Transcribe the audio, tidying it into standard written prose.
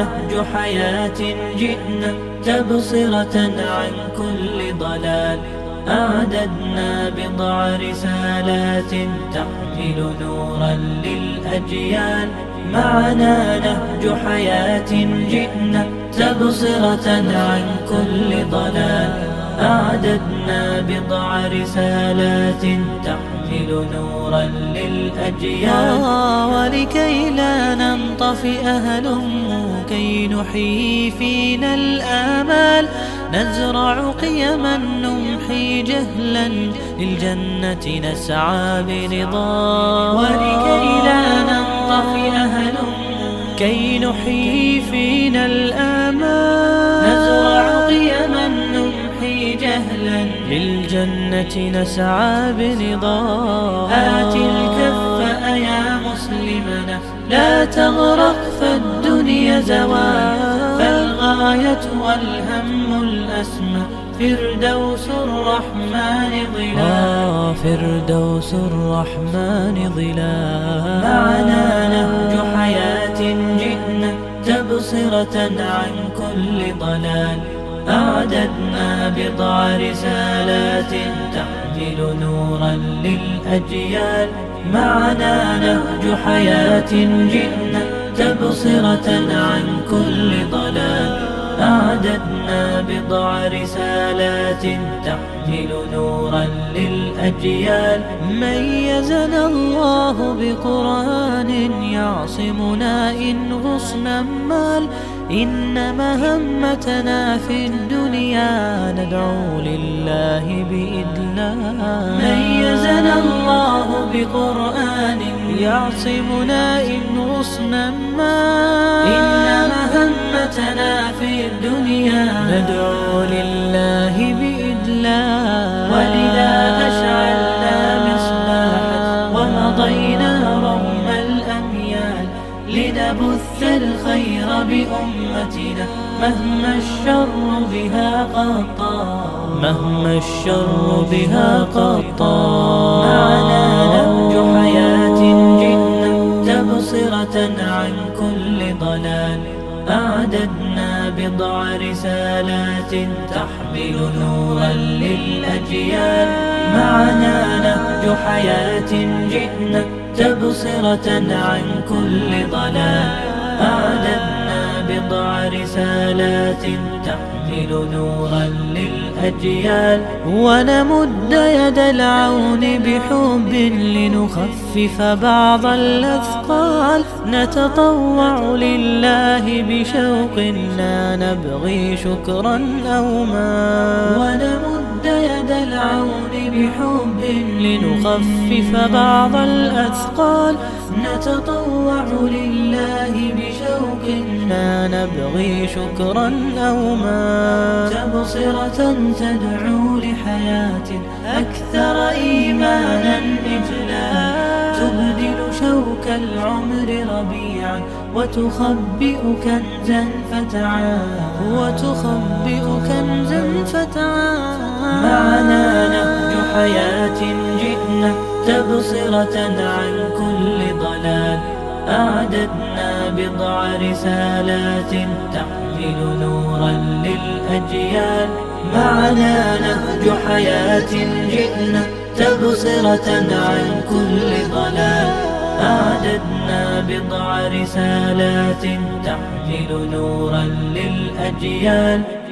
نهج حياة جئنا تبصرة عن كل ضلال. أعددنا بضع رسالات تحمل نورا للأجيال. معنا نهج حياة جئنا تبصرة عن كل ضلال. أعددنا بضع رسالات تحمل نورا للأجيال. ولكي لا ننطفئ هلموا كي نحيي فينا الآمال. نزرع قيما نمحي جهلا للجنة نسعى برضا. ولكي لا ننطفئ هلموا كي نحيي فينا الآمال. نزرع قيما نمحي جهلا للجنة نسعى برضا. هات الكف يا مسلمنا لا تغرق فالدنيا زوال. فالغاية والهم الأسمى فردوس الرحمن ظلال. فردوس الرحمن ظلال. معنا نهج حياة جئنا تبصرة عن كل ضلال. أعددنا بضع رسالات تحمل نورا للأجيال. معنا نهج حياة جئنا تبصرة عن كل ضلال. أعددنا بضع رسالات تحمل نورا للأجيال. ميزنا الله بقرآن يعصمنا إن غصنا مال. إن مهمتنا في الدنيا ندعو لله بإذلال. ميزنا الله بقرآن يعصمنا إن غصنا مال. إن مهمتنا في الدنيا ندعو لله بإذلال. ولذا أشعلنا مصباحا ومضينا روم الأميال. لنبث الخير بأمتنا مهما الشر بها قد طال. مهما الشر بها قد طال. معنا نهج حياة جئنا تبصرة عن كل ضلال. أعددنا بضع رسالات تحمل نورا للأجيال. معنا نهج حياة جئنا تبصرة عن كل ضلال. أعددنا بضع رسالات تحمل نورا للأجيال. ونمد يد العون بحب لنخفف بعض الأثقال. نتطوع لله بشوق لا نبغي شكرا أو مال. ونمد يد العون بحب لنخفف بعض الأثقال. نتطوع لله بشوق لا نبغي شكرا أو مال. تبصرة تدعو لحياة أكثر إيمانا إجلال. تبدل شوك العمر ربيعا وتخبئ كنزا فتعال. وتخبئ كنزا فتعال. معنا نهج حياة جئنا تبصرة عن كل ضلال. أعددنا بضع رسالات تحمل نورا للأجيال. معنا نهج حياة جئنا تبصرة عن كل ضلال. أعددنا بضع رسالات تحمل نورا للأجيال.